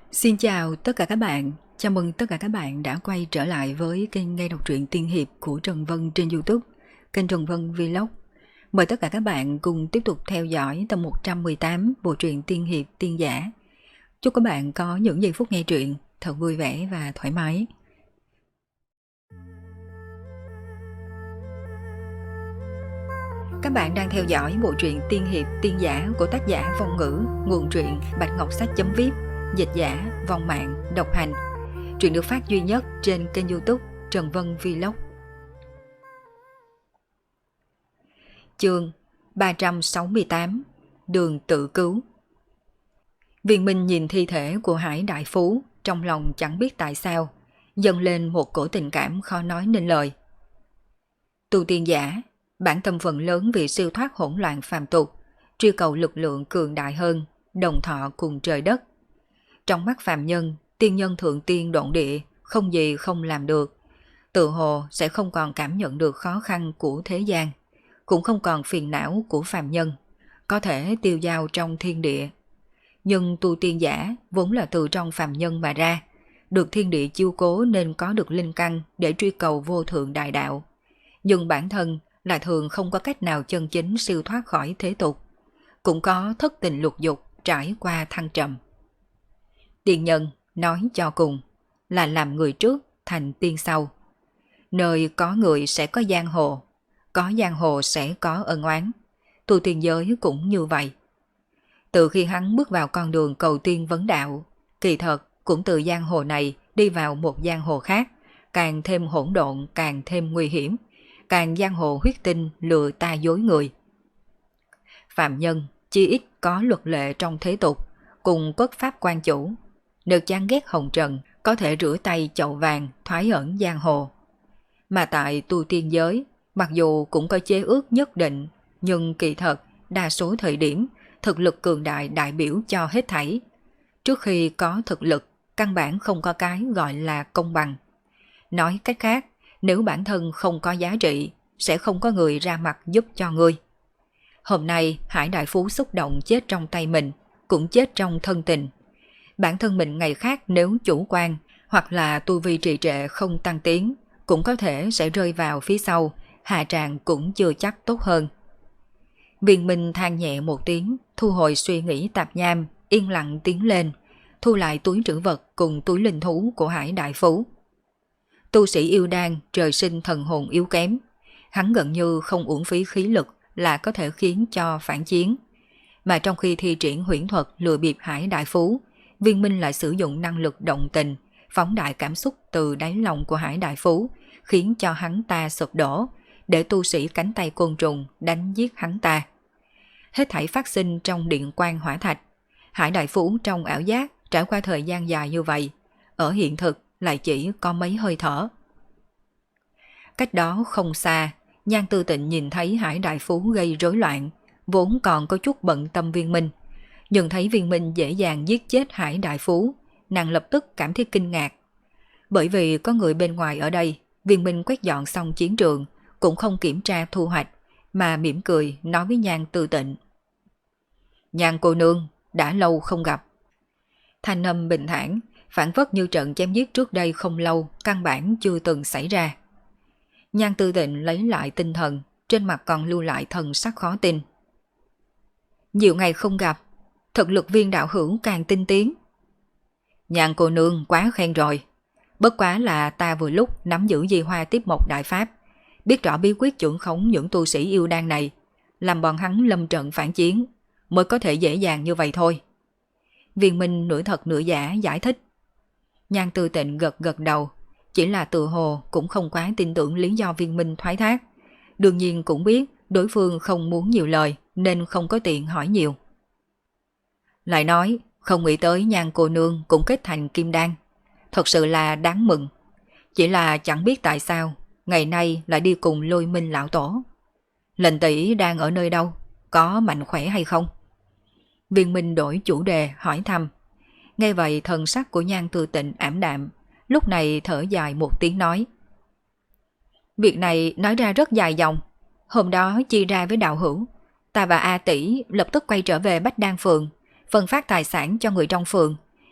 Xin chào tất cả các bạn, chào mừng tất cả các bạn đã quay trở lại với kênh nghe đọc truyện tiên hiệp của Trần Vân trên YouTube, kênh Trần Vân Vlog. Mời tất cả các bạn cùng tiếp tục theo dõi tập 118 bộ truyện tiên hiệp tiên giả. Chúc các bạn có những giây phút nghe truyện thật vui vẻ và thoải mái. Các bạn đang theo dõi bộ truyện tiên hiệp tiên giả của tác giả Vong Ngữ, nguồn truyện Bạch Ngọc Sách.vip, dịch giả Vong Mạng, độc hành. Truyện được phát duy nhất trên kênh YouTube Trần Vân Vlog. Chương 368, Đường tự cứu. Viên Minh nhìn thi thể của Hải Đại Phú, trong lòng chẳng biết tại sao dâng lên một cổ tình cảm khó nói nên lời. Tu tiên giả, bản tâm phần lớn vì siêu thoát hỗn loạn phàm tục, truy cầu lực lượng cường đại hơn, đồng thọ cùng trời đất. Trong mắt phàm nhân, tiên nhân thượng tiên độn địa, không gì không làm được. Tự hồ sẽ không còn cảm nhận được khó khăn của thế gian, cũng không còn phiền não của phàm nhân, có thể tiêu dao trong thiên địa. Nhưng tu tiên giả vốn là từ trong phàm nhân mà ra, được thiên địa chiêu cố nên có được linh căn để truy cầu vô thượng đại đạo. Nhưng bản thân là thường không có cách nào chân chính siêu thoát khỏi thế tục, cũng có thất tình lục dục trải qua thăng trầm. Tiên nhân nói cho cùng là làm người trước thành tiên sau. Nơi có người sẽ có giang hồ, có giang hồ sẽ có ân oán. Tu tiên giới cũng như vậy. Từ khi hắn bước vào con đường cầu tiên vấn đạo, kỳ thật cũng từ giang hồ này đi vào một giang hồ khác, càng thêm hỗn độn, càng thêm nguy hiểm, càng giang hồ huyết tinh lừa ta dối người. Phạm nhân chi ít có luật lệ trong thế tục, cùng quốc pháp quan chủ. Nếu chán ghét hồng trần, có thể rửa tay chậu vàng thoái ẩn giang hồ. Mà tại tu tiên giới, mặc dù cũng có chế ước nhất định, nhưng kỳ thật, đa số thời điểm, thực lực cường đại đại biểu cho hết thảy. Trước khi có thực lực, căn bản không có cái gọi là công bằng. Nói cách khác, nếu bản thân không có giá trị, sẽ không có người ra mặt giúp cho ngươi. Hôm nay, Hải Đại Phú xúc động chết trong tay mình, cũng chết trong thân tình. Bản thân mình ngày khác nếu chủ quan, hoặc là tu vi trì trệ không tăng tiến, cũng có thể sẽ rơi vào phía sau, hạ trạng cũng chưa chắc tốt hơn. Viên Minh than nhẹ một tiếng, thu hồi suy nghĩ tạp nham, yên lặng tiến lên, thu lại túi trữ vật cùng túi linh thú của Hải Đại Phú. Tu sĩ yêu đan trời sinh thần hồn yếu kém, hắn gần như không uổng phí khí lực là có thể khiến cho phản chiến. Mà trong khi thi triển huyễn thuật lừa bịp Hải Đại Phú, Viên Minh lại sử dụng năng lực động tình, phóng đại cảm xúc từ đáy lòng của Hải Đại Phú, khiến cho hắn ta sụp đổ, để tu sĩ cánh tay côn trùng đánh giết hắn ta. Hết thảy phát sinh trong điện quan hỏa thạch. Hải Đại Phú trong ảo giác trải qua thời gian dài như vậy, ở hiện thực lại chỉ có mấy hơi thở. Cách đó không xa, Nhan Tư Tịnh nhìn thấy Hải Đại Phú gây rối loạn, vốn còn có chút bận tâm Viên Minh. Nhưng thấy Viên Minh dễ dàng giết chết Hải Đại Phú, nàng lập tức cảm thấy kinh ngạc. Bởi vì có người bên ngoài ở đây, Viên Minh quét dọn xong chiến trường, cũng không kiểm tra thu hoạch, mà mỉm cười nói với Nhan Tư Tịnh. Nhan cô nương, đã lâu không gặp. Thanh âm bình thản, phản phất như trận chém giết trước đây không lâu, căn bản chưa từng xảy ra. Nhan Tư Tịnh lấy lại tinh thần, trên mặt còn lưu lại thần sắc khó tin. Nhiều ngày không gặp, thực lực Viên đạo hữu càng tinh tiến. Nhan cô nương quá khen rồi. Bất quá là ta vừa lúc nắm giữ Di Hoa Tiếp Mộc đại pháp, biết rõ bí quyết chuẩn khống những tu sĩ yêu đan này, làm bọn hắn lâm trận phản chiến, mới có thể dễ dàng như vậy thôi. Viên Minh nửa thật nửa giả giải thích. Nhan Tư Tịnh gật gật đầu, chỉ là tự hồ cũng không quá tin tưởng lý do Viên Minh thoái thác. Đương nhiên cũng biết đối phương không muốn nhiều lời nên không có tiện hỏi nhiều. Lại nói, không nghĩ tới Nhan cô nương cũng kết thành kim đan, thật sự là đáng mừng. Chỉ là chẳng biết tại sao ngày nay lại đi cùng Lôi Minh lão tổ. Lệnh tỷ đang ở nơi đâu, có mạnh khỏe hay không? Viên Minh đổi chủ đề hỏi thăm. Nghe vậy thần sắc của Nhan Tư Tịnh ảm đạm, lúc này thở dài một tiếng nói. Việc này nói ra rất dài dòng. Hôm đó chia ra với đạo hữu, ta và A tỷ lập tức quay trở về Bách Đan phường, phân phát tài sản cho người trong phường,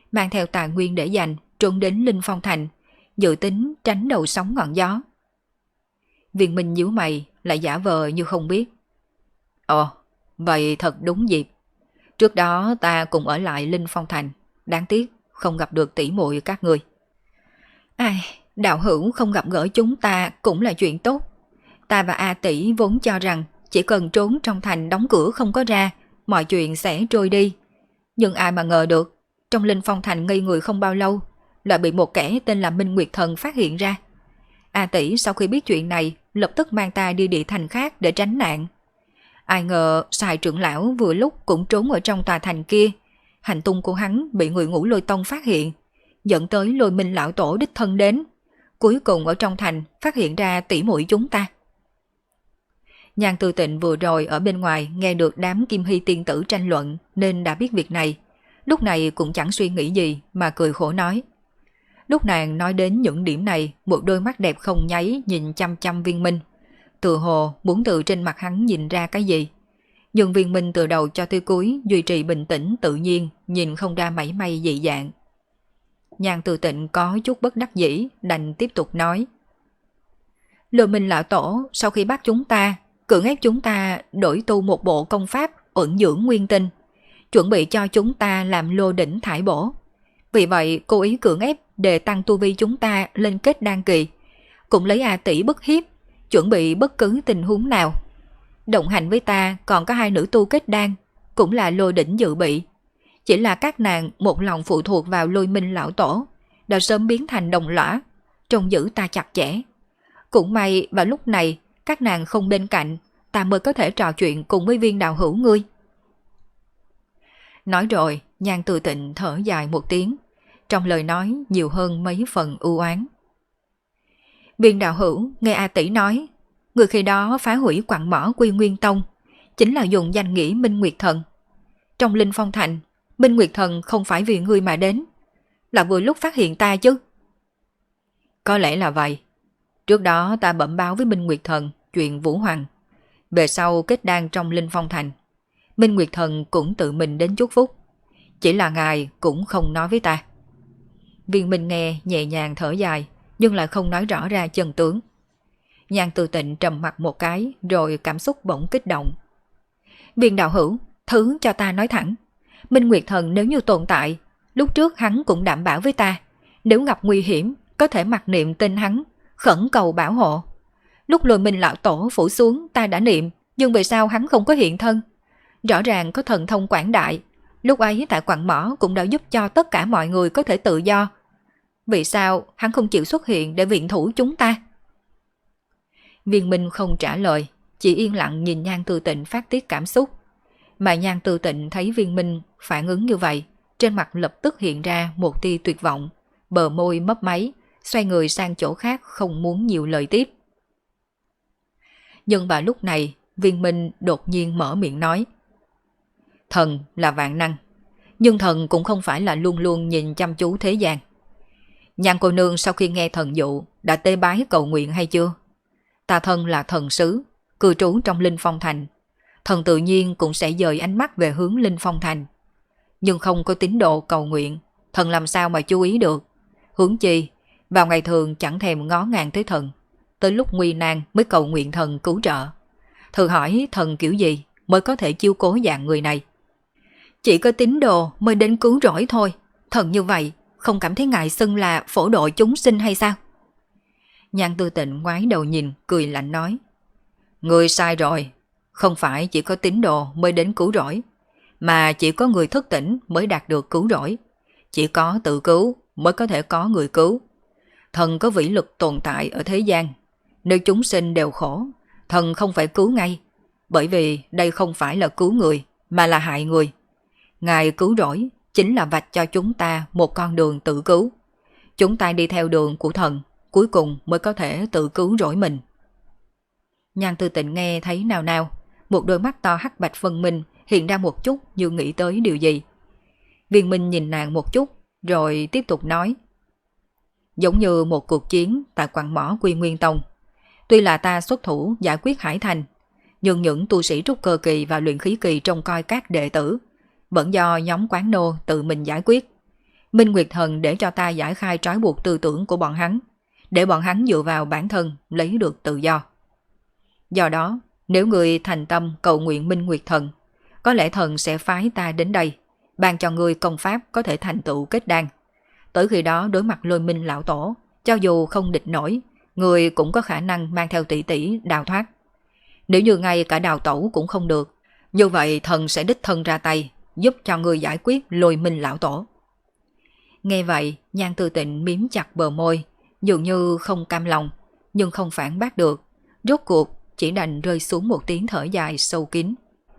mang theo tài nguyên để dành, trốn đến Linh Phong Thành, dự tính tránh đầu sóng ngọn gió. Viên Minh nhíu mày, lại giả vờ như không biết. Ồ, vậy thật đúng dịp. Trước đó ta cùng ở lại Linh Phong Thành, đáng tiếc không gặp được tỷ muội các người. Ai, đạo hữu không gặp gỡ chúng ta cũng là chuyện tốt. Ta và A tỷ vốn cho rằng chỉ cần trốn trong thành đóng cửa không có ra, mọi chuyện sẽ trôi đi. Nhưng ai mà ngờ được, trong Linh Phong Thành ngây người không bao lâu, lại bị một kẻ tên là Minh Nguyệt Thần phát hiện ra. A tỷ sau khi biết chuyện này, lập tức mang ta đi địa thành khác để tránh nạn. Ai ngờ Sài trưởng lão vừa lúc cũng trốn ở trong tòa thành kia, hành tung của hắn bị người Ngũ Lôi Tông phát hiện, dẫn tới Lôi Minh lão tổ đích thân đến. Cuối cùng ở trong thành phát hiện ra tỷ muội chúng ta. Nhan Tư Tịnh vừa rồi ở bên ngoài nghe được đám Kim Hy tiên tử tranh luận nên đã biết việc này. Lúc này cũng chẳng suy nghĩ gì mà cười khổ nói. Lúc nàng nói đến những điểm này, một đôi mắt đẹp không nháy nhìn chăm chăm Viên Minh. Tự hồ muốn từ trên mặt hắn nhìn ra cái gì. Nhưng Viên Minh từ đầu cho tới cuối duy trì bình tĩnh tự nhiên, nhìn không ra mảy may dị dạng. Nhan Tư Tịnh có chút bất đắc dĩ, đành tiếp tục nói. Lôi Minh lão tổ sau khi bắt chúng ta, cưỡng ép chúng ta đổi tu một bộ công pháp ẩn dưỡng nguyên tinh, chuẩn bị cho chúng ta làm lô đỉnh thải bổ. Vì vậy cố ý cưỡng ép để tăng tu vi chúng ta lên kết đan kỳ, cũng lấy A tỷ bức hiếp, chuẩn bị bất cứ tình huống nào. Đồng hành với ta còn có 2 nữ tu kết đan, cũng là lô đỉnh dự bị. Chỉ là các nàng một lòng phụ thuộc vào Lôi Minh lão tổ, đã sớm biến thành đồng lõa, trông giữ ta chặt chẽ. Cũng may vào lúc này các nàng không bên cạnh, ta mới có thể trò chuyện cùng với Viên đạo hữu ngươi. Nói rồi, Nhan Tư Tịnh thở dài một tiếng, trong lời nói nhiều hơn mấy phần ưu oán. Viên đạo hữu nghe A tỷ nói, người khi đó phá hủy quặng mỏ Quy Nguyên Tông, chính là dùng danh nghĩa Minh Nguyệt Thần. Trong Linh Phong Thành, Minh Nguyệt Thần không phải vì ngươi mà đến, là vừa lúc phát hiện ta chứ. Có lẽ là vậy. Trước đó ta bẩm báo với Minh Nguyệt Thần chuyện Vũ Hoàng. Về sau kết đan trong Linh Phong Thành, Minh Nguyệt Thần cũng tự mình đến chúc phúc. Chỉ là ngài cũng không nói với ta. Viên Minh nghe nhẹ nhàng thở dài, nhưng lại không nói rõ ra chân tướng. Nhan Tư Tịnh trầm mặt một cái, rồi cảm xúc bỗng kích động. Viên đạo hữu, thứ cho ta nói thẳng. Minh Nguyệt Thần nếu như tồn tại, lúc trước hắn cũng đảm bảo với ta, nếu gặp nguy hiểm, có thể mặc niệm tên hắn, khẩn cầu bảo hộ. Lúc Lôi Minh lão tổ phủ xuống ta đã niệm, nhưng vì sao hắn không có hiện thân? Rõ ràng có thần thông quảng đại, lúc ấy tại quặng mỏ cũng đã giúp cho tất cả mọi người có thể tự do. Vì sao hắn không chịu xuất hiện để viện thủ chúng ta? Viên Minh không trả lời, chỉ yên lặng nhìn Nhan Tư Tịnh phát tiết cảm xúc. Mà Nhan Tư Tịnh thấy Viên Minh phản ứng như vậy, trên mặt lập tức hiện ra một tia tuyệt vọng, bờ môi mấp máy, xoay người sang chỗ khác không muốn nhiều lời tiếp. Nhưng vào lúc này, Viên Minh đột nhiên mở miệng nói. Thần là vạn năng, nhưng thần cũng không phải là luôn luôn nhìn chăm chú thế gian. Nhan cô nương sau khi nghe thần dụ đã tế bái cầu nguyện hay chưa? Ta thân là thần sứ, cư trú trong Linh Phong Thành. Thần tự nhiên cũng sẽ dời ánh mắt về hướng Linh Phong Thành. Nhưng không có tín đồ cầu nguyện, thần làm sao mà chú ý được? Huống chi, vào ngày thường chẳng thèm ngó ngàng tới thần, tới lúc nguy nan mới cầu nguyện thần cứu trợ. Thử hỏi thần kiểu gì mới có thể chiếu cố dạng người này? Chỉ có tín đồ mới đến cứu rỗi thôi. Thần như vậy không cảm thấy ngại xưng là phổ độ chúng sinh hay sao? Nhan Tư Tịnh ngoái đầu nhìn, cười lạnh nói. Người sai rồi, không phải chỉ có tín đồ mới đến cứu rỗi, mà chỉ có người thức tỉnh mới đạt được cứu rỗi. Chỉ có tự cứu mới có thể có người cứu. Thần có vĩ lực tồn tại ở thế gian, nơi chúng sinh đều khổ, thần không phải cứu ngay, bởi vì đây không phải là cứu người, mà là hại người. Ngài cứu rỗi chính là vạch cho chúng ta một con đường tự cứu. Chúng ta đi theo đường của thần, cuối cùng mới có thể tự cứu rỗi mình. Nhan Tư Tịnh nghe thấy nào nào, một đôi mắt to hắc bạch phân minh hiện ra một chút như nghĩ tới điều gì. Viên Minh nhìn nàng một chút, rồi tiếp tục nói. Giống như một cuộc chiến tại quặng mỏ Quy Nguyên Tông. Tuy là ta xuất thủ giải quyết Hải Thành, nhưng những tu sĩ trúc cơ kỳ và luyện khí kỳ trông coi các đệ tử vẫn do nhóm quán nô tự mình giải quyết. Minh Nguyệt Thần để cho ta giải khai trói buộc tư tưởng của bọn hắn, để bọn hắn dựa vào bản thân lấy được tự do. Do đó, nếu người thành tâm cầu nguyện Minh Nguyệt Thần, có lẽ thần sẽ phái ta đến đây, ban cho người công pháp có thể thành tựu kết đan. Tới khi đó đối mặt Lôi Minh lão tổ, cho dù không địch nổi, người cũng có khả năng mang theo tỷ tỷ đào thoát. Nếu như ngay cả đào tẩu cũng không được, như vậy thần sẽ đích thân ra tay, giúp cho người giải quyết Lôi Minh lão tổ. Nghe vậy, Nhan Tư Tịnh miếm chặt bờ môi, dường như không cam lòng, nhưng không phản bác được. Rốt cuộc chỉ đành rơi xuống một tiếng thở dài sâu kín.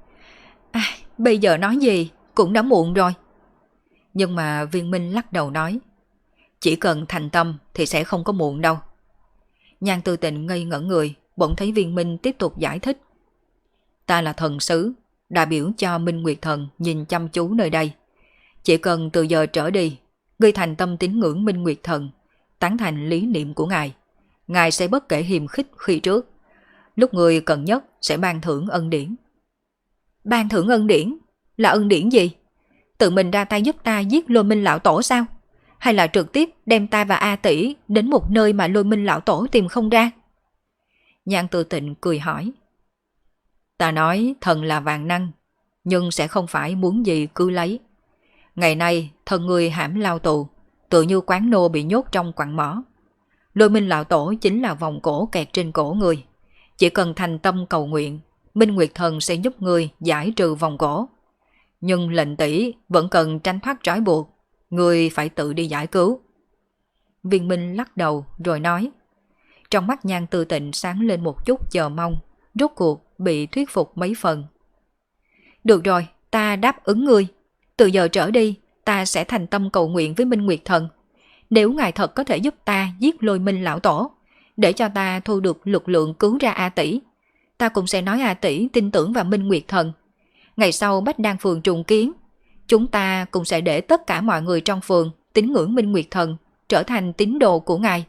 Bây giờ nói gì cũng đã muộn rồi. Nhưng mà Viên Minh lắc đầu nói, chỉ cần thành tâm thì sẽ không có muộn đâu. Nhan Tư Tịnh ngây ngẩn người, bỗng thấy Viên Minh tiếp tục giải thích. Ta là thần sứ, đại biểu cho Minh Nguyệt Thần nhìn chăm chú nơi đây. Chỉ cần từ giờ trở đi, ngươi thành tâm tín ngưỡng Minh Nguyệt Thần, tán thành lý niệm của ngài, ngài sẽ bất kể hiềm khích khi trước. Lúc người cần nhất sẽ ban thưởng ân điển. Ban thưởng ân điển? Là ân điển gì? Tự mình ra tay giúp ta giết Lôi Minh lão tổ sao? Hay là trực tiếp đem ta và A tỷ đến một nơi mà Lôi Minh lão tổ tìm không ra? Nhan Tư Tịnh cười hỏi. Ta nói thần là vạn năng, nhưng sẽ không phải muốn gì cứ lấy. Ngày nay thần người hãm lao tù, tự như quán nô bị nhốt trong quặng mỏ. Lôi Minh lão tổ chính là vòng cổ kẹt trên cổ người. Chỉ cần thành tâm cầu nguyện, Minh Nguyệt Thần sẽ giúp người giải trừ vòng cổ. Nhưng lệnh tỷ vẫn cần tranh thoát trói buộc, người phải tự đi giải cứu. Viên Minh lắc đầu rồi nói. Trong mắt Nhan Tư Tịnh sáng lên một chút chờ mong, rốt cuộc bị thuyết phục mấy phần. Được rồi, ta đáp ứng ngươi. Từ giờ trở đi, ta sẽ thành tâm cầu nguyện với Minh Nguyệt Thần. Nếu ngài thật có thể giúp ta giết Lôi Minh lão tổ, để cho ta thu được lực lượng cứu ra A tỷ, ta cũng sẽ nói A tỷ tin tưởng vào Minh Nguyệt Thần. Ngày sau Bách Đan phường trùng kiến, chúng ta cũng sẽ để tất cả mọi người trong phường tín ngưỡng Minh Nguyệt Thần, trở thành tín đồ của ngài.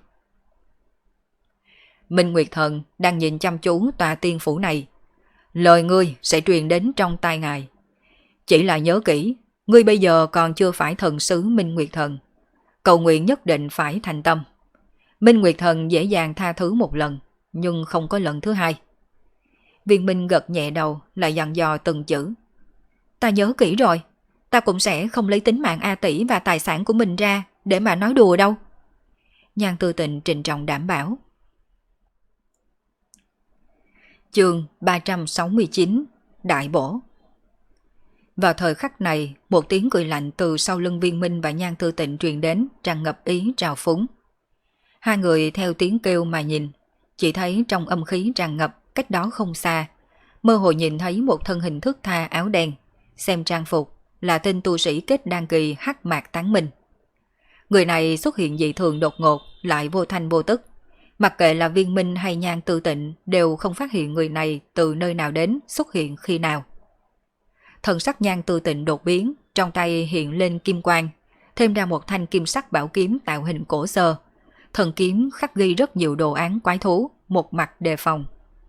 Minh Nguyệt Thần đang nhìn chăm chú tòa tiên phủ này. Lời ngươi sẽ truyền đến trong tai ngài. Chỉ là nhớ kỹ, ngươi bây giờ còn chưa phải thần sứ Minh Nguyệt Thần. Cầu nguyện nhất định phải thành tâm. Minh Nguyệt Thần dễ dàng tha thứ một lần, nhưng không có lần thứ hai. Viên Minh gật nhẹ đầu, lại dặn dò từng chữ. Ta nhớ kỹ rồi, ta cũng sẽ không lấy tính mạng A tỷ và tài sản của mình ra để mà nói đùa đâu. Nhan Tư Tịnh trịnh trọng đảm bảo. Chương 369 Đại bổ. Vào thời khắc này, một tiếng cười lạnh từ sau lưng Viên Minh và Nhan Tư Tịnh truyền đến, tràn ngập ý trào phúng. Hai người theo tiếng kêu mà nhìn, chỉ thấy trong âm khí tràn ngập cách đó không xa, mơ hồ nhìn thấy một thân hình thướt tha áo đen, xem trang phục là tên tu sĩ kết đan kỳ Hắc Mạc Tán Minh. Người này xuất hiện dị thường đột ngột, lại vô thanh vô tức. Mặc kệ là Viên Minh hay Nhan Tư Tịnh đều không phát hiện người này từ nơi nào đến, xuất hiện khi nào. Thần sắc Nhan Tư Tịnh đột biến, trong tay hiện lên kim quang, thêm ra một thanh kim sắc bảo kiếm tạo hình cổ xưa. Thần kiếm khắc ghi rất nhiều đồ án quái thú, một mặt đề phòng.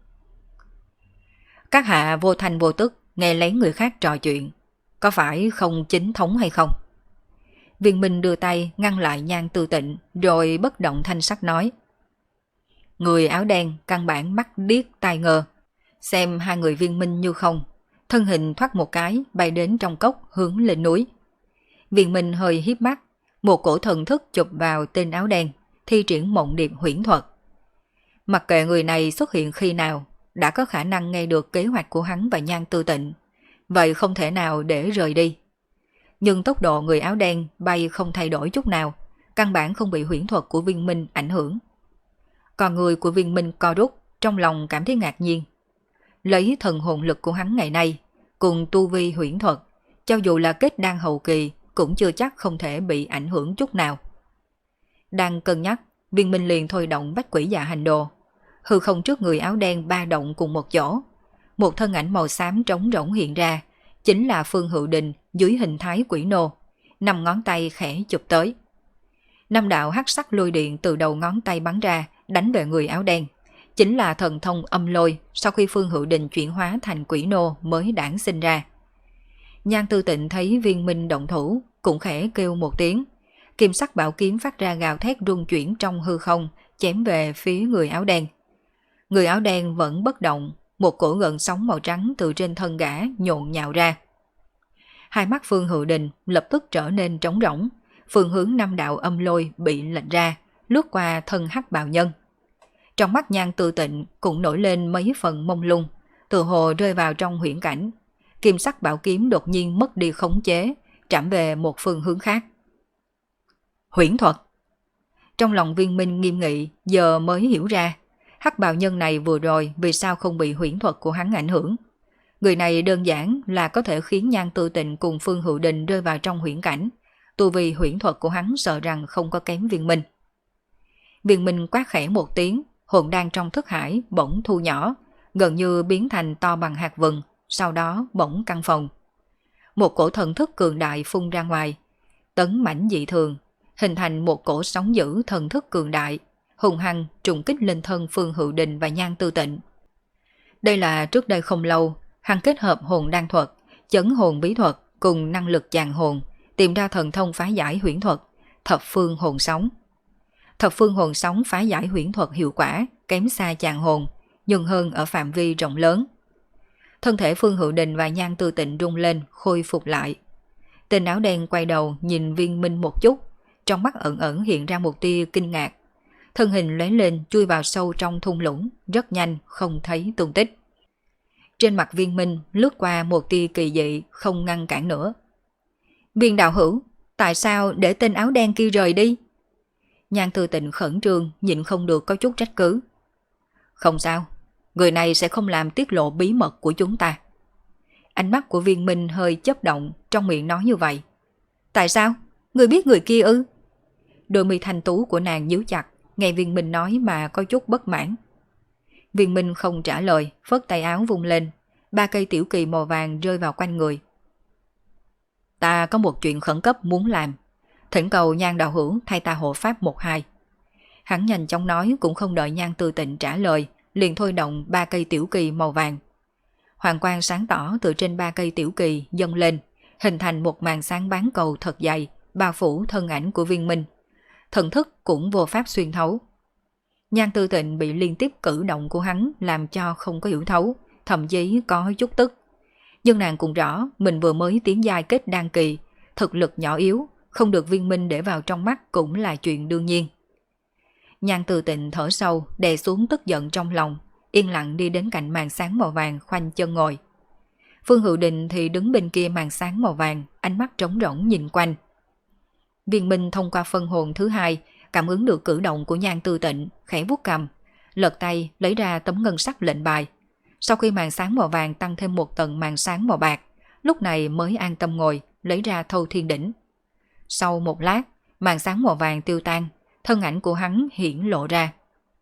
Các hạ vô thanh vô tức nghe lén người khác trò chuyện, có phải không chính thống hay không? Viên Minh đưa tay ngăn lại Nhan Tư Tịnh, rồi bất động thanh sắc nói. Người áo đen căn bản mắt điếc tai ngơ, xem hai người Viên Minh như không, thân hình thoát một cái bay đến trong cốc hướng lên núi. Viên Minh hơi híp mắt, một cổ thần thức chụp vào tên áo đen, thi triển mộng điệp huyễn thuật. Mặc kệ người này xuất hiện khi nào, đã có khả năng nghe được kế hoạch của hắn và Nhan Tư Tịnh, vậy không thể nào để rời đi. Nhưng tốc độ người áo đen bay không thay đổi chút nào, căn bản không bị huyễn thuật của Viên Minh ảnh hưởng. Còn người của Viên Minh co rút, trong lòng cảm thấy ngạc nhiên. Lấy thần hồn lực của hắn ngày nay, cùng tu vi huyễn thuật, cho dù là kết đan hậu kỳ, cũng chưa chắc không thể bị ảnh hưởng chút nào. Đang cân nhắc, Viên Minh liền thôi động bách quỷ dạ hành đồ. Hư không trước người áo đen ba động cùng một chỗ. Một thân ảnh màu xám trống rỗng hiện ra, chính là Phương Hữu Đình dưới hình thái quỷ nô, 5 ngón tay khẽ chụp tới. 5 đạo hắc sắc lôi điện từ đầu ngón tay bắn ra, đánh về người áo đen. Chính là thần thông âm lôi sau khi Phương Hữu Đình chuyển hóa thành quỷ nô mới đản sinh ra. Nhan Tư Tịnh thấy Viên Minh động thủ, cũng khẽ kêu một tiếng, Kim sắc bảo kiếm phát ra gào thét rung chuyển trong hư không, chém về phía người áo đen. Người áo đen vẫn bất động, một cổ gợn sóng màu trắng từ trên thân gã nhộn nhạo ra. Hai mắt Phương Hữu Đình lập tức trở nên trống rỗng, phương hướng năm đạo âm lôi bị lệch ra, lướt qua thân hắc bào nhân. Trong mắt Nhan Tư Tịnh cũng nổi lên mấy phần mông lung, tự hồ rơi vào trong huyễn cảnh. Kim sắc bảo kiếm đột nhiên mất đi khống chế, trảm về một phương hướng khác. Huyễn thuật. Trong lòng Viên Minh nghiêm nghị, giờ mới hiểu ra, hắc bào nhân này vừa rồi vì sao không bị huyễn thuật của hắn ảnh hưởng. Người này đơn giản là có thể khiến Nhan Tư Tịnh cùng Phương Hữu Đình rơi vào trong huyễn cảnh. Tu vì huyễn thuật của hắn sợ rằng không có kém Viên Minh. Viên Minh quát khẽ một tiếng, hồn đan trong thức hải bỗng thu nhỏ, gần như biến thành to bằng hạt vừng, sau đó bỗng căng phồng. Một cổ thần thức cường đại phun ra ngoài, tấn mãnh dị thường, hình thành một cổ sóng dữ thần thức cường đại, hùng hăng trùng kích lên thân Phương Hữu Đình và Nhan Tư Tịnh. Đây là trước đây không lâu, hắn kết hợp hồn đan thuật, chấn hồn bí thuật cùng năng lực chàng hồn, tìm ra thần thông phá giải huyễn thuật, thập phương hồn sóng. Thập phương hồn sóng phá giải huyễn thuật hiệu quả, kém xa chàng hồn, nhưng hơn ở phạm vi rộng lớn. Thân thể Phương Hữu Đình và Nhan Tư Tịnh rung lên, khôi phục lại. Tên áo đen quay đầu nhìn Viên Minh một chút, trong mắt ẩn ẩn hiện ra một tia kinh ngạc. Thân hình lóe lên chui vào sâu trong thung lũng, rất nhanh không thấy tung tích. Trên mặt Viên Minh lướt qua một tia kỳ dị, không ngăn cản nữa. Viên đạo hữu, tại sao để tên áo đen kia rời đi? Nhan Tư Tịnh khẩn trương, nhịn không được có chút trách cứ. Không sao, người này sẽ không làm tiết lộ bí mật của chúng ta. Ánh mắt của Viên Minh hơi chớp động, trong miệng nói như vậy. Tại sao? Người biết người kia ư? Đôi mi thanh tú của nàng nhíu chặt, nghe Viên Minh nói mà có chút bất mãn. Viên Minh không trả lời, phất tay áo vung lên, 3 cây tiểu kỳ màu vàng rơi vào quanh người. Ta có một chuyện khẩn cấp muốn làm, thỉnh cầu Nhan đạo hữu thay ta hộ pháp 1-2. Hắn nhanh chóng nói, cũng không đợi Nhan Tư Tịnh trả lời, liền thôi động 3 cây tiểu kỳ màu vàng. Hoàng quang sáng tỏ từ trên 3 cây tiểu kỳ dâng lên, hình thành một màn sáng bán cầu thật dày, bao phủ thân ảnh của Viên Minh. Thần thức cũng vô pháp xuyên thấu. Nhan Tư Tịnh bị liên tiếp cử động của hắn làm cho không có hiểu thấu, thậm chí có chút tức. Nhưng nàng cũng rõ mình vừa mới tiến giai kết đan kỳ, thực lực nhỏ yếu, không được Viên Minh để vào trong mắt cũng là chuyện đương nhiên. Nhan Tư Tịnh thở sâu, đè xuống tức giận trong lòng, yên lặng đi đến cạnh màn sáng màu vàng, khoanh chân ngồi. Phương Hữu Đình thì đứng bên kia màn sáng màu vàng, ánh mắt trống rỗng nhìn quanh. Viên Minh thông qua phân hồn thứ 2, cảm ứng được cử động của Nhan Tư Tịnh, khẽ vuốt cầm, lật tay lấy ra tấm ngân sắc lệnh bài. Sau khi màn sáng màu vàng tăng thêm một tầng màn sáng màu bạc, lúc này mới an tâm ngồi, lấy ra Thâu Thiên Đỉnh. Sau một lát, màn sáng màu vàng tiêu tan, thân ảnh của hắn hiển lộ ra.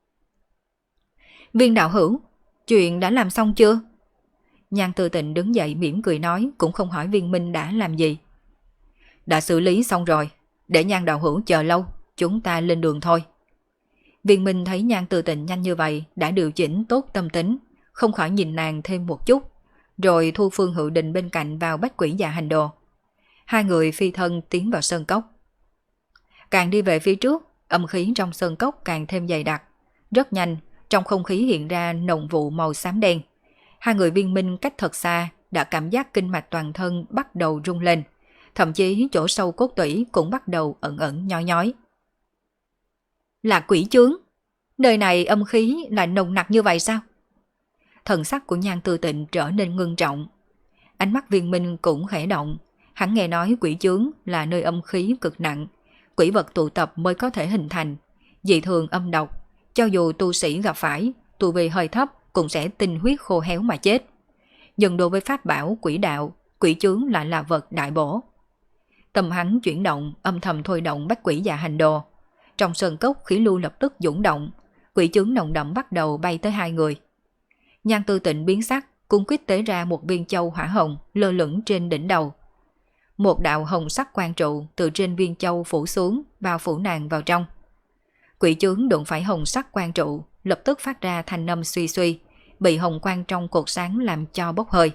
Viên đạo hữu, chuyện đã làm xong chưa? Nhan Tư Tịnh đứng dậy mỉm cười nói, cũng không hỏi Viên Minh đã làm gì. Đã xử lý xong rồi, để Nhan đạo hữu chờ lâu, chúng ta lên đường thôi. Viên Minh thấy Nhan Tư Tịnh nhanh như vậy, đã điều chỉnh tốt tâm tính, không khỏi nhìn nàng thêm một chút, rồi thu Phương Hữu Đình bên cạnh vào Bách Quỷ Dạ Hành Đồ. Hai người phi thân tiến vào sơn cốc. Càng đi về phía trước, âm khí trong sơn cốc càng thêm dày đặc. Rất nhanh, trong không khí hiện ra nồng vụ màu xám đen. Hai người Viên Minh cách thật xa đã cảm giác kinh mạch toàn thân bắt đầu rung lên, thậm chí chỗ sâu cốt tủy cũng bắt đầu ẩn ẩn nhói nhói. Là quỷ chướng? Nơi này âm khí lại nồng nặc như vậy sao? Thần sắc của Nhan Tư Tịnh trở nên ngưng trọng. Ánh mắt Viên Minh cũng khẽ động. Hắn nghe nói quỷ chướng là nơi âm khí cực nặng, quỷ vật tụ tập mới có thể hình thành, dị thường âm độc, cho dù tu sĩ gặp phải, tu vi hơi thấp cũng sẽ tinh huyết khô héo mà chết. Nhưng đối với pháp bảo quỷ đạo, quỷ chướng lại là vật đại bổ. Tâm hắn chuyển động, âm thầm thôi động Bách Quỷ Dạ Hành Đồ. Trong sơn cốc khí lưu lập tức dũng động, quỷ chướng nồng đậm bắt đầu bay tới hai người. Nhan Tư Tịnh biến sắc, cung quyết tế ra một viên châu hỏa hồng lơ lửng trên đỉnh đầu. Một đạo hồng sắc quang trụ từ trên viên châu phủ xuống, bao phủ nàng vào trong. Quỷ chướng đụng phải hồng sắc quang trụ, lập tức phát ra thanh âm suy suy, bị hồng quang trong cột sáng làm cho bốc hơi.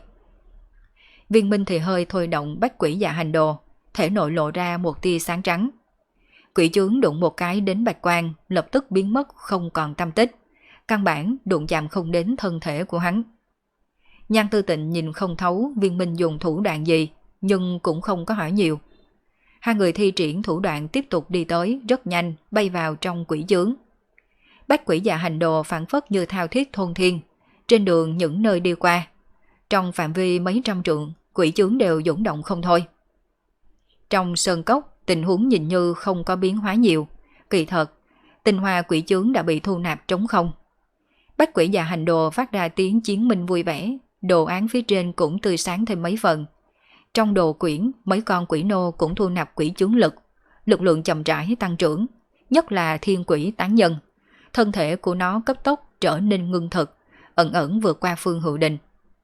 Viên Minh thì hơi thôi động Bách Quỷ Dạ Hành Đồ, thể nội lộ ra một tia sáng trắng. Quỷ chướng đụng một cái đến bạch quang, lập tức biến mất không còn tăm tích. Căn bản đụng chạm không đến thân thể của hắn. Nhan Tư Tịnh nhìn không thấu Viên Minh dùng thủ đoạn gì, nhưng cũng không có hỏi nhiều. Hai người thi triển thủ đoạn tiếp tục đi tới, rất nhanh, bay vào trong quỷ chướng. Bách quỷ dạ hành đồ phản phất như thao thiết thôn thiên, trên đường những nơi đi qua. Trong phạm vi mấy trăm trượng, quỷ chướng đều dũng động không thôi. Trong sơn cốc, tình huống nhìn như không có biến hóa nhiều. Kỳ thật, tinh hoa quỷ chướng đã bị thu nạp trống không. Bách quỷ dạ hành đồ phát ra tiếng chiến minh vui vẻ, đồ án phía trên cũng tươi sáng thêm mấy phần. Trong đồ quyển, mấy con quỷ nô cũng thu nạp quỷ chướng lực, lực lượng chậm rãi tăng trưởng, nhất là thiên quỷ tán nhân. Thân thể của nó cấp tốc trở nên ngưng thực, ẩn ẩn vượt qua Phương Hữu Đình.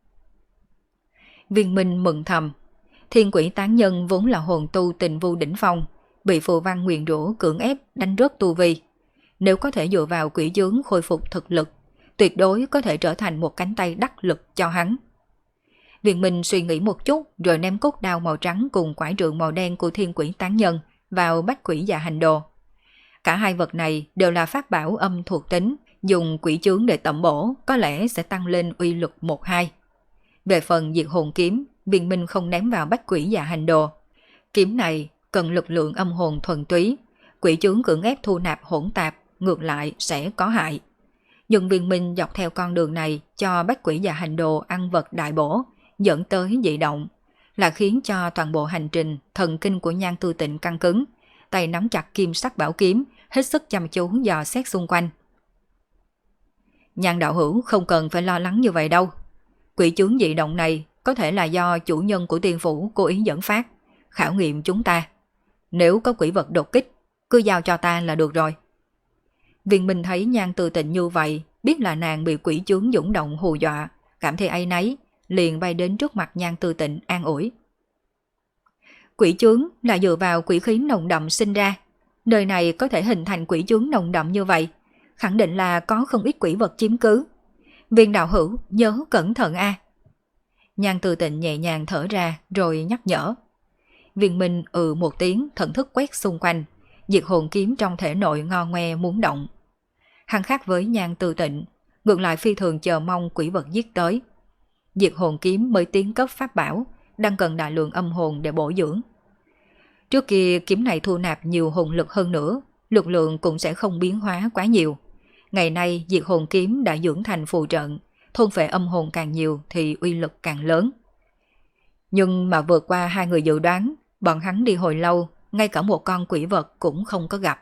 Viên Minh mừng thầm, thiên quỷ tán nhân vốn là hồn tu tình vu đỉnh phong, bị phù văn nguyền rủa cưỡng ép đánh rớt tu vi. Nếu có thể dựa vào quỷ chướng khôi phục thực lực, tuyệt đối có thể trở thành một cánh tay đắc lực cho hắn. Viên Minh suy nghĩ một chút rồi ném cốt đao màu trắng cùng quải trượng màu đen của thiên quỷ tán nhân vào bách quỷ dạ hành đồ. Cả hai vật này đều là pháp bảo âm thuộc tính, dùng quỷ chướng để tẩm bổ có lẽ sẽ tăng lên uy lực 1-2. Về phần diệt hồn kiếm, Viên Minh không ném vào bách quỷ dạ hành đồ. Kiếm này cần lực lượng âm hồn thuần túy, quỷ chướng cưỡng ép thu nạp hỗn tạp, ngược lại sẽ có hại. Nhưng Viên Minh dọc theo con đường này cho bách quỷ dạ hành đồ ăn vật đại bổ, dẫn tới dị động, là khiến cho toàn bộ hành trình thần kinh của Nhan Tư Tịnh căng cứng, tay nắm chặt kim sắc bảo kiếm, hết sức chăm chú dò xét xung quanh. Nhan đạo hữu không cần phải lo lắng như vậy đâu. Quỷ chướng dị động này có thể là do chủ nhân của tiên phủ cố ý dẫn phát, khảo nghiệm chúng ta. Nếu có quỷ vật đột kích, cứ giao cho ta là được rồi. Viên Minh thấy Nhan Tư Tịnh như vậy, biết là nàng bị quỷ chướng dũng động hù dọa, cảm thấy áy náy, liền bay đến trước mặt Nhan Tư Tịnh an ủi. Quỷ chướng là dựa vào quỷ khí nồng đậm sinh ra. Nơi này có thể hình thành quỷ chướng nồng đậm như vậy, khẳng định là có không ít quỷ vật chiếm cứ. Viên đạo hữu nhớ cẩn thận a. Nhan Tư Tịnh nhẹ nhàng thở ra rồi nhắc nhở. Viên Minh một tiếng, thần thức quét xung quanh, diệt hồn kiếm trong thể nội ngo ngoe muốn động. Hắn khác với Nhan Tư Tịnh, ngược lại phi thường chờ mong quỷ vật giết tới. Diệt hồn kiếm mới tiến cấp pháp bảo, đang cần đại lượng âm hồn để bổ dưỡng. Trước kia kiếm này thu nạp nhiều hồn lực hơn nữa, lực lượng cũng sẽ không biến hóa quá nhiều. Ngày nay diệt hồn kiếm đã dưỡng thành phù trận, thôn phệ âm hồn càng nhiều thì uy lực càng lớn. Nhưng mà vượt qua hai người dự đoán, bọn hắn đi hồi lâu, ngay cả một con quỷ vật cũng không có gặp.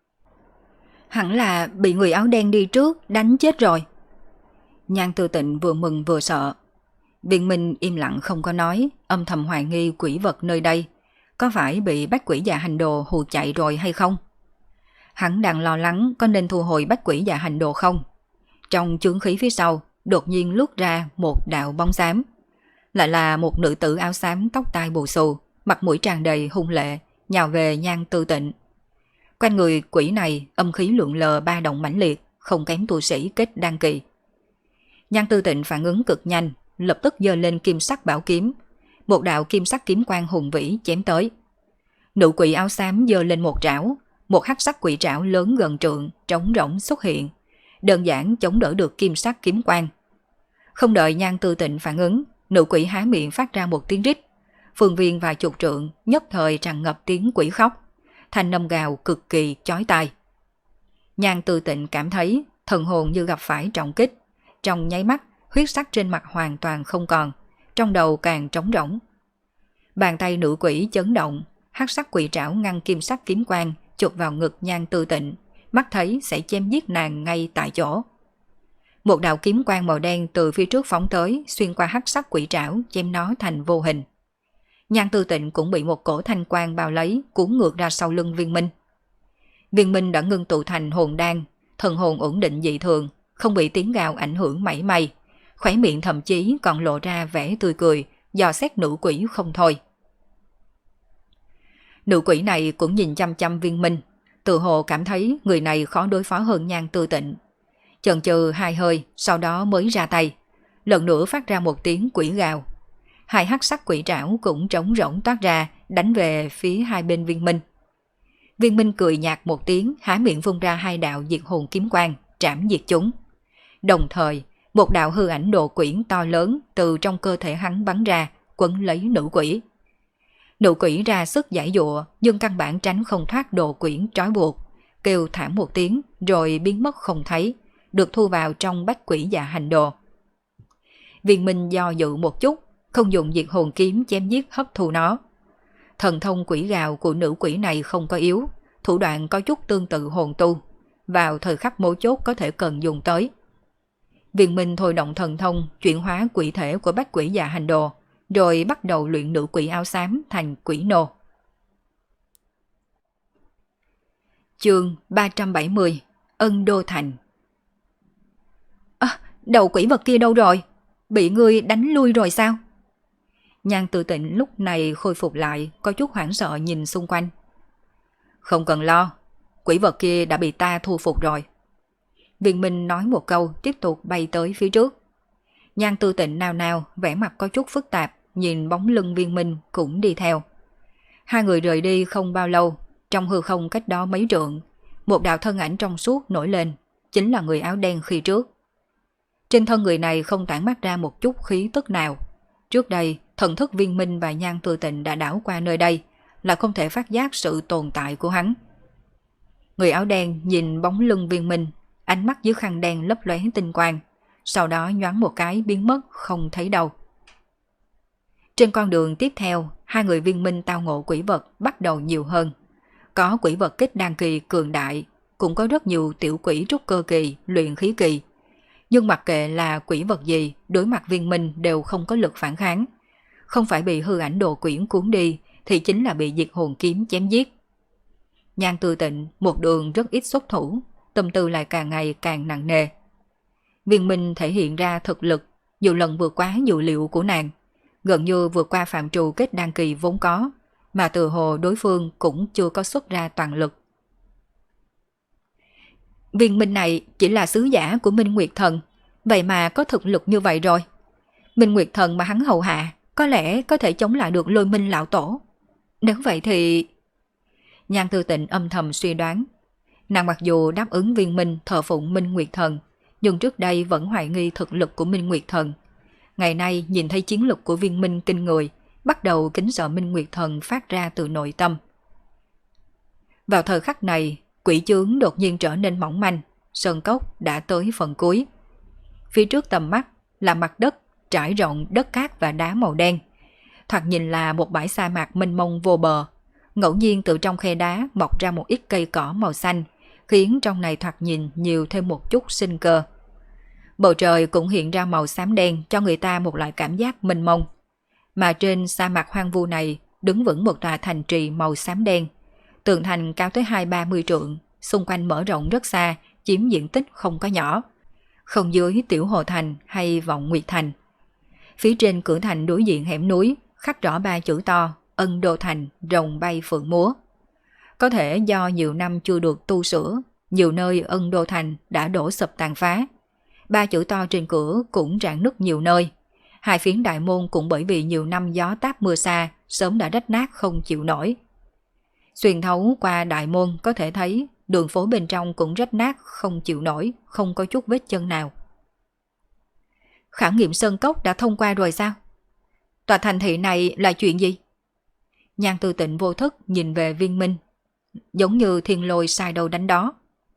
Hẳn là bị người áo đen đi trước đánh chết rồi. Nhan Tư Tịnh vừa mừng vừa sợ. Viên Minh im lặng không có nói, âm thầm hoài nghi quỷ vật nơi đây có phải bị bách quỷ dạ hành đồ hù chạy rồi hay không. Hắn đang lo lắng có nên thu hồi bách quỷ dạ hành đồ không. Trong chướng khí phía sau đột nhiên lướt ra một đạo bóng xám. Lại là một nữ tử áo xám tóc tai bù xù, mặt mũi tràn đầy hung lệ, nhào về Nhan Tư Tịnh. Quanh người quỷ này âm khí lượn lờ ba động mãnh liệt, không kém tu sĩ kết đan kỳ. Nhan Tư Tịnh phản ứng cực nhanh, lập tức giơ lên kim sắc bảo kiếm. Một đạo kim sắc kiếm quang hùng vĩ chém tới. Nữ quỷ áo xám giơ lên một trảo, một hắc sắc quỷ trảo lớn gần trượng, trống rỗng xuất hiện, đơn giản chống đỡ được kim sắc kiếm quang. Không đợi Nhan Tư Tịnh phản ứng, nữ quỷ há miệng phát ra một tiếng rít, phương viên vài chục trượng nhất thời tràn ngập tiếng quỷ khóc, thanh âm gào cực kỳ chói tai. Nhan Tư Tịnh cảm thấy thần hồn như gặp phải trọng kích, trong nháy mắt huyết sắc trên mặt hoàn toàn không còn, trong đầu càng trống rỗng. Bàn tay nữ quỷ chấn động, hắc sắc quỷ trảo ngăn kim sắc kiếm quang chụp vào ngực Nhan Tư Tịnh, mắt thấy sẽ chém giết nàng ngay tại chỗ. Một đạo kiếm quang màu đen từ phía trước phóng tới, xuyên qua hắc sắc quỷ trảo chém nó thành vô hình. Nhan Tư Tịnh cũng bị một cổ thanh quang bao lấy, cuốn ngược ra sau lưng Viên Minh. Viên Minh đã ngưng tụ thành hồn đan, thần hồn ổn định dị thường, không bị tiếng gào ảnh hưởng mảy may, khóe miệng thậm chí còn lộ ra vẻ tươi cười, dò xét nữ quỷ không thôi. Nữ quỷ này cũng nhìn chăm chăm Viên Minh, tự hồ cảm thấy người này khó đối phó hơn Nhan Tư Tịnh. Chần chừ hai hơi, sau đó mới ra tay, lần nữa phát ra một tiếng quỷ gào. Hai hắc sắc quỷ trảo cũng trống rỗng toát ra, đánh về phía hai bên Viên Minh. Viên Minh cười nhạt một tiếng, há miệng vung ra 2 đạo diệt hồn kiếm quang, trảm diệt chúng. Đồng thời, một đạo hư ảnh độ quyển to lớn từ trong cơ thể hắn bắn ra, quấn lấy nữ quỷ. Nữ quỷ ra sức giãy giụa, nhưng căn bản tránh không thoát độ quyển trói buộc, kêu thảm một tiếng rồi biến mất không thấy, được thu vào trong bách quỷ dạ hành đồ. Viên Minh do dự một chút, không dùng diệt hồn kiếm chém giết hấp thu nó. Thần thông quỷ gào của nữ quỷ này không có yếu, thủ đoạn có chút tương tự hồn tu, vào thời khắc mấu chốt có thể cần dùng tới. Viên Minh thôi động thần thông chuyển hóa quỷ thể của bách quỷ dạ hành đồ, rồi bắt đầu luyện nữ quỷ áo xám thành quỷ nô. Chương 370 Ân Đô Thành. Đầu quỷ vật kia đâu rồi? Bị ngươi đánh lui rồi sao? Nhan Tự Tịnh lúc này khôi phục lại, có chút hoảng sợ nhìn xung quanh. Không cần lo, quỷ vật kia đã bị ta thu phục rồi. Viên Minh nói một câu, tiếp tục bay tới phía trước. Nhan Tư Tịnh nao nao, vẻ mặt có chút phức tạp, nhìn bóng lưng Viên Minh cũng đi theo. Hai người rời đi không bao lâu, trong hư không cách đó mấy trượng, một đạo thân ảnh trong suốt nổi lên, chính là người áo đen khi trước. Trên thân người này không tản mát ra một chút khí tức nào. Trước đây, thần thức Viên Minh và Nhan Tư Tịnh đã đảo qua nơi đây, là không thể phát giác sự tồn tại của hắn. Người áo đen nhìn bóng lưng Viên Minh, ánh mắt dưới khăn đen lấp lóe tinh quang, sau đó nhoáng một cái biến mất không thấy đâu. Trên con đường tiếp theo, hai người Viên Minh tao ngộ quỷ vật bắt đầu nhiều hơn. Có quỷ vật kết đan kỳ cường đại, cũng có rất nhiều tiểu quỷ trúc cơ kỳ, luyện khí kỳ. Nhưng mặc kệ là quỷ vật gì, đối mặt Viên Minh đều không có lực phản kháng. Không phải bị hư ảnh đồ quyển cuốn đi, thì chính là bị diệt hồn kiếm chém giết. Nhan Tư Tịnh một đường rất ít xuất thủ, tâm tư lại càng ngày càng nặng nề. Viên Minh thể hiện ra thực lực nhiều lần vượt quá dự liệu của nàng, gần như vượt qua phạm trù kết đan kỳ vốn có, mà từ hồ đối phương cũng chưa có xuất ra toàn lực. Viên Minh này chỉ là sứ giả của Minh Nguyệt Thần, vậy mà có thực lực như vậy rồi. Minh Nguyệt Thần mà hắn hầu hạ, có lẽ có thể chống lại được Lôi Minh lão tổ. Nếu vậy thì... Nhan Tư Tịnh âm thầm suy đoán. Nàng mặc dù đáp ứng Viên Minh thờ phụng Minh Nguyệt Thần, nhưng trước đây vẫn hoài nghi thực lực của Minh Nguyệt Thần. Ngày nay nhìn thấy chiến lực của Viên Minh kinh người, bắt đầu kính sợ Minh Nguyệt Thần phát ra từ nội tâm. Vào thời khắc này, quỷ chướng đột nhiên trở nên mỏng manh, sơn cốc đã tới phần cuối. Phía trước tầm mắt là mặt đất trải rộng đất cát và đá màu đen. Thoạt nhìn là một bãi sa mạc mênh mông vô bờ. Ngẫu nhiên từ trong khe đá mọc ra một ít cây cỏ màu xanh, khiến trong này thoạt nhìn nhiều thêm một chút sinh cơ. Bầu trời cũng hiện ra màu xám đen cho người ta một loại cảm giác mênh mông. Mà trên sa mạc hoang vu này đứng vững một tòa thành trì màu xám đen. Tường thành cao tới 20-30 trượng, xung quanh mở rộng rất xa, chiếm diện tích không có nhỏ. Không dưới Tiểu Hồ Thành hay Vọng Nguyệt Thành. Phía trên cửa thành đối diện hẻm núi, khắc rõ 3 chữ to, Ân Đô Thành, rồng bay phượng múa. Có thể do nhiều năm chưa được tu sửa, nhiều nơi Ân Đô Thành đã đổ sập tàn phá. 3 chữ to trên cửa cũng rạn nứt nhiều nơi. Hai phiến đại môn cũng bởi vì nhiều năm gió táp mưa xa, sớm đã rách nát không chịu nổi. Xuyên thấu qua đại môn có thể thấy đường phố bên trong cũng rách nát không chịu nổi, không có chút vết chân nào. Khảo nghiệm sơn cốc đã thông qua rồi sao? Tòa thành thị này là chuyện gì? Nhan Tư Tịnh vô thức nhìn về Viên Minh, giống như thiên lôi sai đâu đánh đó.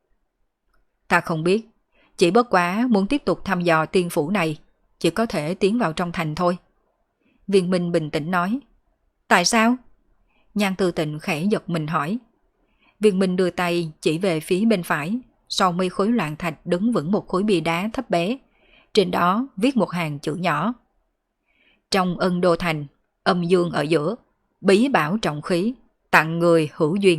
Ta không biết, chỉ bất quá muốn tiếp tục thăm dò tiên phủ này, chỉ có thể tiến vào trong thành thôi. Viên Minh bình tĩnh nói. Tại sao? Nhan Tư Tịnh khẽ giật mình hỏi. Viên Minh đưa tay chỉ về phía bên phải, sau mấy khối loạn thạch đứng vững một khối bia đá thấp bé, trên đó viết một hàng chữ nhỏ. Trong Ân Đô Thành, âm dương ở giữa, bí bảo trọng khí, tặng người hữu duyên.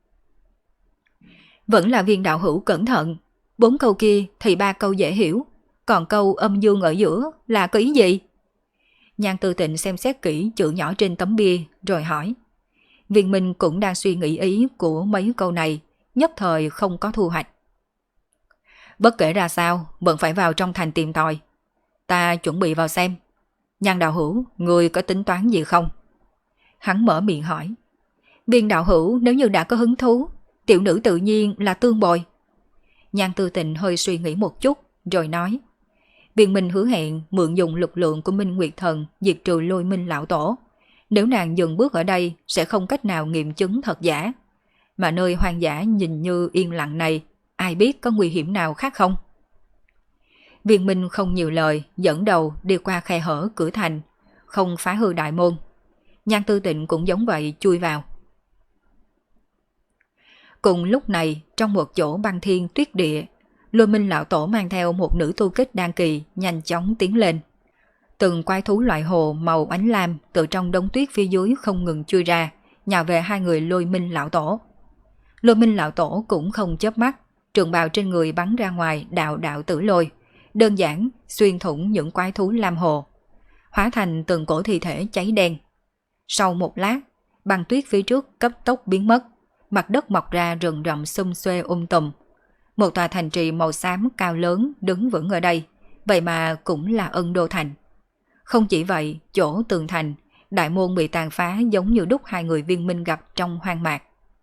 Vẫn là Viên đạo hữu cẩn thận, 4 câu kia thì 3 câu dễ hiểu, còn câu âm dương ở giữa là có ý gì? Nhan Tư Tịnh xem xét kỹ chữ nhỏ trên tấm bia rồi hỏi. Viên Minh cũng đang suy nghĩ ý của mấy câu này, nhất thời không có thu hoạch. Bất kể ra sao, vẫn phải vào trong thành tìm tòi. Ta chuẩn bị vào xem. Nhan đạo hữu, người có tính toán gì không? Hắn mở miệng hỏi. Viên đạo hữu nếu như đã có hứng thú, tiểu nữ tự nhiên là tương bồi. Nhan Tư Tịnh hơi suy nghĩ một chút, rồi nói. Viên Minh hứa hẹn mượn dùng lực lượng của Minh Nguyệt Thần diệt trừ Lôi Minh lão tổ. Nếu nàng dừng bước ở đây sẽ không cách nào nghiệm chứng thật giả. Mà nơi hoang dã nhìn như yên lặng này, ai biết có nguy hiểm nào khác không? Viên Minh không nhiều lời, dẫn đầu đi qua khe hở cửa thành, không phá hư đại môn. Nhan Tư Tịnh cũng giống vậy chui vào. Cùng lúc này, trong một chỗ băng thiên tuyết địa, Lôi Minh lão tổ mang theo một nữ tu kích đan kỳ nhanh chóng tiến lên. Từng quái thú loại hồ màu ánh lam từ trong đống tuyết phía dưới không ngừng chui ra, nhào về hai người Lôi Minh lão tổ. Lôi Minh lão tổ cũng không chớp mắt, trường bào trên người bắn ra ngoài đạo đạo tử lôi, đơn giản xuyên thủng những quái thú lam hồ, hóa thành từng cổ thi thể cháy đen. Sau một lát, băng tuyết phía trước cấp tốc biến mất, mặt đất mọc ra rừng rậm xum xuê tùm. Một tòa thành trì màu xám cao lớn đứng vững ở đây, vậy mà cũng là Ân Đô Thành. Không chỉ vậy, chỗ tường thành, đại môn bị tàn phá giống như đúc hai người Viên Minh gặp trong hoang mạc.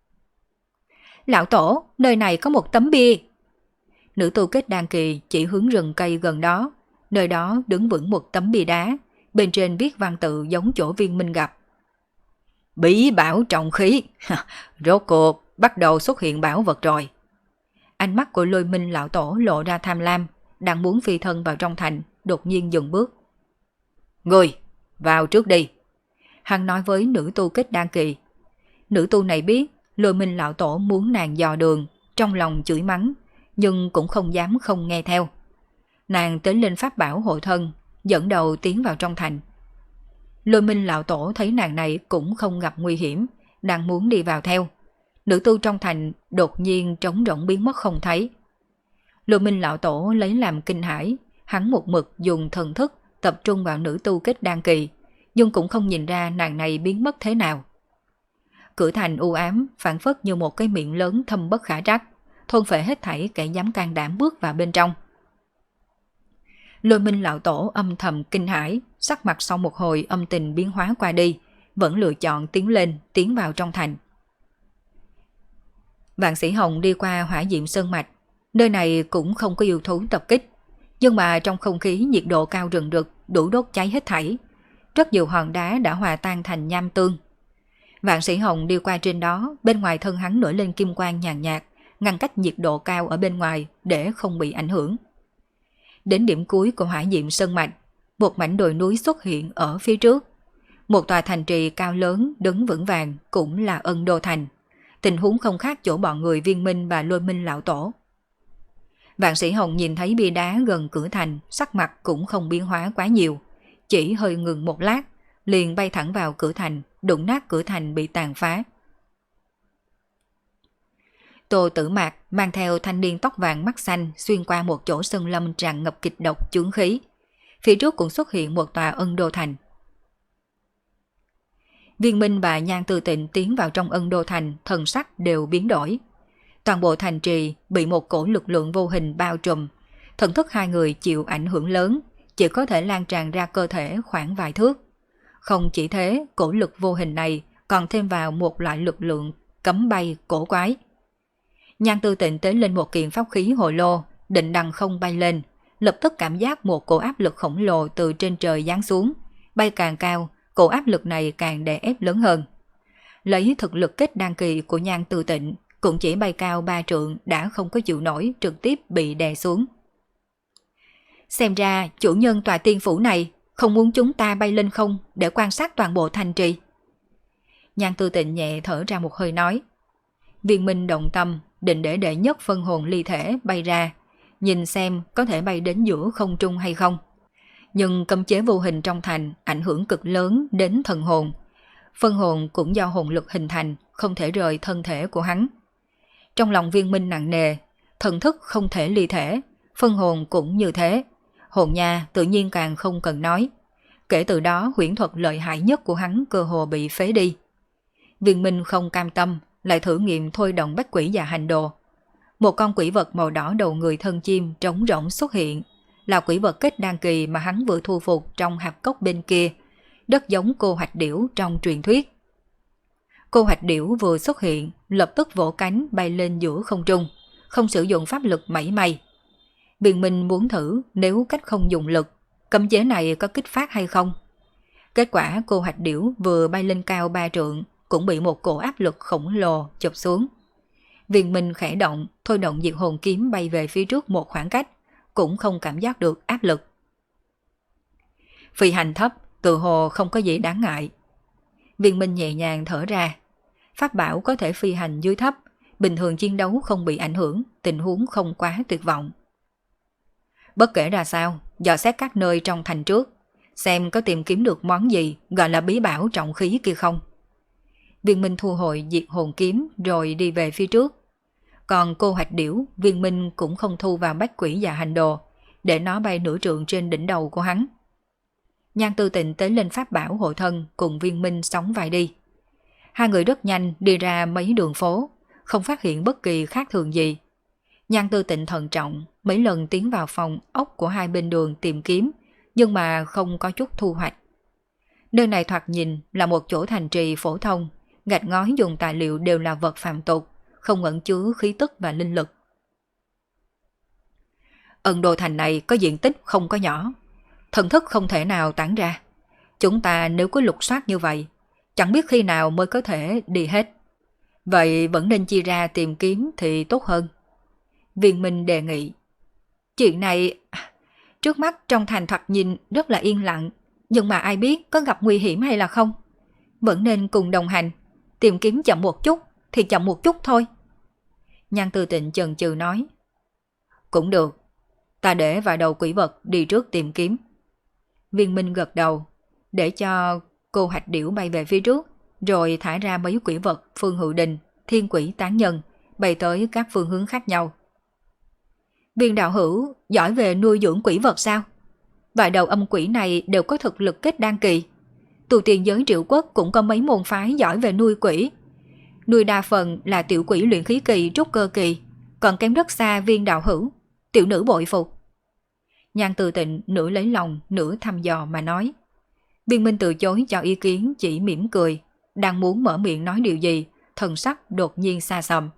Lão tổ, nơi này có một tấm bia. Nữ tu kết đan kỳ chỉ hướng rừng cây gần đó, nơi đó đứng vững một tấm bia đá, bên trên viết văn tự giống chỗ Viên Minh gặp. Bí bảo trọng khí, rốt cuộc bắt đầu xuất hiện bảo vật rồi. Ánh mắt của Lôi Minh lão tổ lộ ra tham lam, đang muốn phi thân vào trong thành, đột nhiên dừng bước. Người, vào trước đi. Hắn nói với nữ tu kết đan kỳ. Nữ tu này biết Lôi Minh lão tổ muốn nàng dò đường, trong lòng chửi mắng, nhưng cũng không dám không nghe theo. Nàng tới lên pháp bảo hộ thân, dẫn đầu tiến vào trong thành. Lôi Minh lão tổ thấy nàng này cũng không gặp nguy hiểm, đang muốn đi vào theo. Nữ tu trong thành đột nhiên trống rỗng biến mất không thấy. Lôi Minh lão tổ lấy làm kinh hãi, hắn một mực dùng thần thức tập trung vào nữ tu kết đan kỳ, nhưng cũng không nhìn ra nàng này biến mất thế nào. Cửa thành u ám, phảng phất như một cái miệng lớn thâm bất khả trắc, thôn phệ hết thảy kẻ dám can đảm bước vào bên trong. Lôi Minh lão tổ âm thầm kinh hãi, sắc mặt sau một hồi âm tình biến hóa qua đi, vẫn lựa chọn tiến vào trong thành. Vạn Sĩ Hồng đi qua Hỏa Diệm Sơn Mạch, nơi này cũng không có yêu thú tập kích, nhưng mà trong không khí nhiệt độ cao rừng rực đủ đốt cháy hết thảy, rất nhiều hòn đá đã hòa tan thành nham tương. Vạn Sĩ Hồng đi qua trên đó, bên ngoài thân hắn nổi lên kim quang nhàn nhạt, ngăn cách nhiệt độ cao ở bên ngoài để không bị ảnh hưởng. Đến điểm cuối của Hỏa Diệm Sơn Mạch, một mảnh đồi núi xuất hiện ở phía trước. Một tòa thành trì cao lớn đứng vững vàng cũng là Ân Đô Thành. Tình huống không khác chỗ bọn người Viên Minh và Lôi Minh lão tổ. Vạn Sĩ Hồng nhìn thấy bia đá gần cửa thành, sắc mặt cũng không biến hóa quá nhiều, chỉ hơi ngừng một lát, liền bay thẳng vào cửa thành, đụng nát cửa thành bị tàn phá. Tô Tử Mạc mang theo thanh niên tóc vàng mắt xanh xuyên qua một chỗ sơn lâm tràn ngập kịch độc chướng khí. Phía trước cũng xuất hiện một tòa Ân Đô Thành. Viên Minh và Nhan Tư Tịnh tiến vào trong Ân Đô Thành, thần sắc đều biến đổi. Toàn bộ thành trì bị một cổ lực lượng vô hình bao trùm, thần thức hai người chịu ảnh hưởng lớn, chỉ có thể lan tràn ra cơ thể khoảng vài thước. Không chỉ thế, cổ lực vô hình này còn thêm vào một loại lực lượng cấm bay cổ quái. Nhan Tư Tịnh tế lên một kiện pháp khí hồ lô, định đằng không bay lên, lập tức cảm giác một cổ áp lực khổng lồ từ trên trời giáng xuống, bay càng cao, cổ áp lực này càng đè ép lớn hơn. Lấy thực lực kết đan kỳ của Nhan Tư Tịnh, cũng chỉ bay cao 3 trượng đã không có chịu nổi, trực tiếp bị đè xuống. Xem ra chủ nhân tòa tiên phủ này không muốn chúng ta bay lên không để quan sát toàn bộ thành trì. Nhan Tư Tịnh nhẹ thở ra một hơi nói. Viên Minh động tâm, định để đệ nhất phân hồn ly thể bay ra, nhìn xem có thể bay đến giữa không trung hay không. Nhưng cấm chế vô hình trong thành ảnh hưởng cực lớn đến thần hồn. Phân hồn cũng do hồn lực hình thành, không thể rời thân thể của hắn. Trong lòng Viên Minh nặng nề, thần thức không thể ly thể, phân hồn cũng như thế. Hồn nha tự nhiên càng không cần nói. Kể từ đó huyễn thuật lợi hại nhất của hắn cơ hồ bị phế đi. Viên Minh không cam tâm, lại thử nghiệm thôi động bách quỷ và hành đồ. Một con quỷ vật màu đỏ đầu người thân chim trống rỗng xuất hiện, là quỷ vật kết đan kỳ mà hắn vừa thu phục trong hạp cốc bên kia, rất giống cô hoạch điểu trong truyền thuyết. Cô Hạch Điểu vừa xuất hiện, lập tức vỗ cánh bay lên giữa không trung, không sử dụng pháp lực mảy may. Viên Minh muốn thử nếu cách không dùng lực, cấm chế này có kích phát hay không. Kết quả cô Hạch Điểu vừa bay lên cao 3 trượng, cũng bị một cổ áp lực khổng lồ chụp xuống. Viên Minh khẽ động, thôi động diệt hồn kiếm bay về phía trước một khoảng cách, cũng không cảm giác được áp lực. Phi hành thấp, tự hồ không có gì đáng ngại. Viên Minh nhẹ nhàng thở ra. Pháp bảo có thể phi hành dưới thấp, bình thường chiến đấu không bị ảnh hưởng, tình huống không quá tuyệt vọng. Bất kể ra sao, dò xét các nơi trong thành trước, xem có tìm kiếm được món gì gọi là bí bảo trọng khí kia không. Viên Minh thu hồi diệt hồn kiếm rồi đi về phía trước. Còn cô Hạch Điểu, Viên Minh cũng không thu vào bách quỷ và hành đồ, để nó bay nửa trượng trên đỉnh đầu của hắn. Nhan Tư Tịnh tới lên pháp bảo hộ thân cùng Viên Minh sóng vai đi. Hai người rất nhanh đi ra mấy đường phố, không phát hiện bất kỳ khác thường gì. Nhan Tư Tịnh thận trọng, mấy lần tiến vào phòng ốc của hai bên đường tìm kiếm, nhưng mà không có chút thu hoạch. Nơi này thoạt nhìn là một chỗ thành trì phổ thông, gạch ngói dùng tài liệu đều là vật phàm tục, không ẩn chứa khí tức và linh lực. Ân Đô thành này có diện tích không có nhỏ, thần thức không thể nào tản ra. Chúng ta nếu cứ lục soát như vậy, chẳng biết khi nào mới có thể đi hết. Vậy vẫn nên chia ra tìm kiếm thì tốt hơn. Viên Minh đề nghị. Chuyện này, trước mắt trong thành thoạt nhìn rất là yên lặng, nhưng mà ai biết có gặp nguy hiểm hay là không. Vẫn nên cùng đồng hành, tìm kiếm chậm một chút thì chậm một chút thôi. Nhan Tư Tịnh chần chừ nói. Cũng được, ta để vài đầu quỷ vật đi trước tìm kiếm. Viên Minh gật đầu, để cho cô Hạch Điểu bay về phía trước, rồi thả ra mấy quỷ vật Phương Hữu Đình, Thiên Quỷ Tán Nhân, bay tới các phương hướng khác nhau. Viên đạo hữu giỏi về nuôi dưỡng quỷ vật sao? Vài đầu âm quỷ này đều có thực lực kết đan kỳ. Tu Tiên giới Triệu Quốc cũng có mấy môn phái giỏi về nuôi quỷ. Nuôi đa phần là tiểu quỷ luyện khí kỳ, trúc cơ kỳ, còn kém rất xa Viên đạo hữu. Tiểu nữ bội phục. Nhan Tư Tịnh nửa lấy lòng, nửa thăm dò mà nói. Viên Minh từ chối cho ý kiến, chỉ mỉm cười, đang muốn mở miệng nói điều gì, thần sắc đột nhiên xa sầm.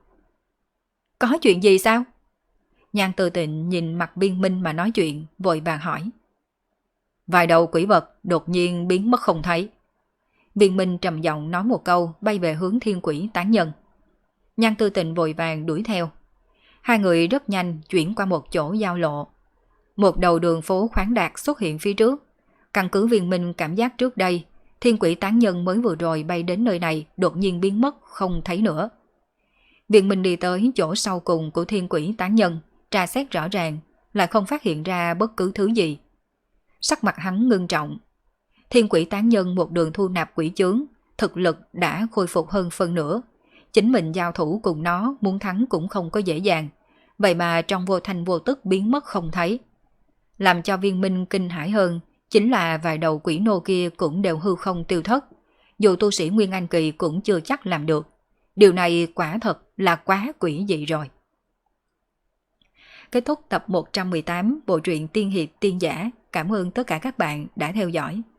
Có chuyện gì sao? Nhan Tư Tịnh nhìn mặt Viên Minh mà nói chuyện, vội vàng hỏi. Vài đầu quỷ vật đột nhiên biến mất không thấy. Viên Minh trầm giọng nói một câu, bay về hướng Thiên Quỷ Tán Nhân. Nhan Tư Tịnh vội vàng đuổi theo. Hai người rất nhanh chuyển qua một chỗ giao lộ. Một đầu đường phố khoáng đạt xuất hiện phía trước. Căn cứ Viên Minh cảm giác trước đây, Thiên Quỷ Tán Nhân mới vừa rồi bay đến nơi này đột nhiên biến mất không thấy nữa. Viên Minh đi tới chỗ sau cùng của Thiên Quỷ Tán Nhân, tra xét rõ ràng, lại không phát hiện ra bất cứ thứ gì. Sắc mặt hắn ngưng trọng. Thiên Quỷ Tán Nhân một đường thu nạp quỷ chướng, thực lực đã khôi phục hơn phân nửa. Chính mình giao thủ cùng nó muốn thắng cũng không có dễ dàng, vậy mà trong vô thanh vô tức biến mất không thấy. Làm cho Viên Minh kinh hãi hơn chính là vài đầu quỷ nô kia cũng đều hư không tiêu thất, dù tu sĩ Nguyên Anh kỳ cũng chưa chắc làm được. Điều này quả thật là quá quỷ dị rồi. Kết thúc tập 118 bộ truyện Tiên Hiệp Tiên Giả. Cảm ơn tất cả các bạn đã theo dõi.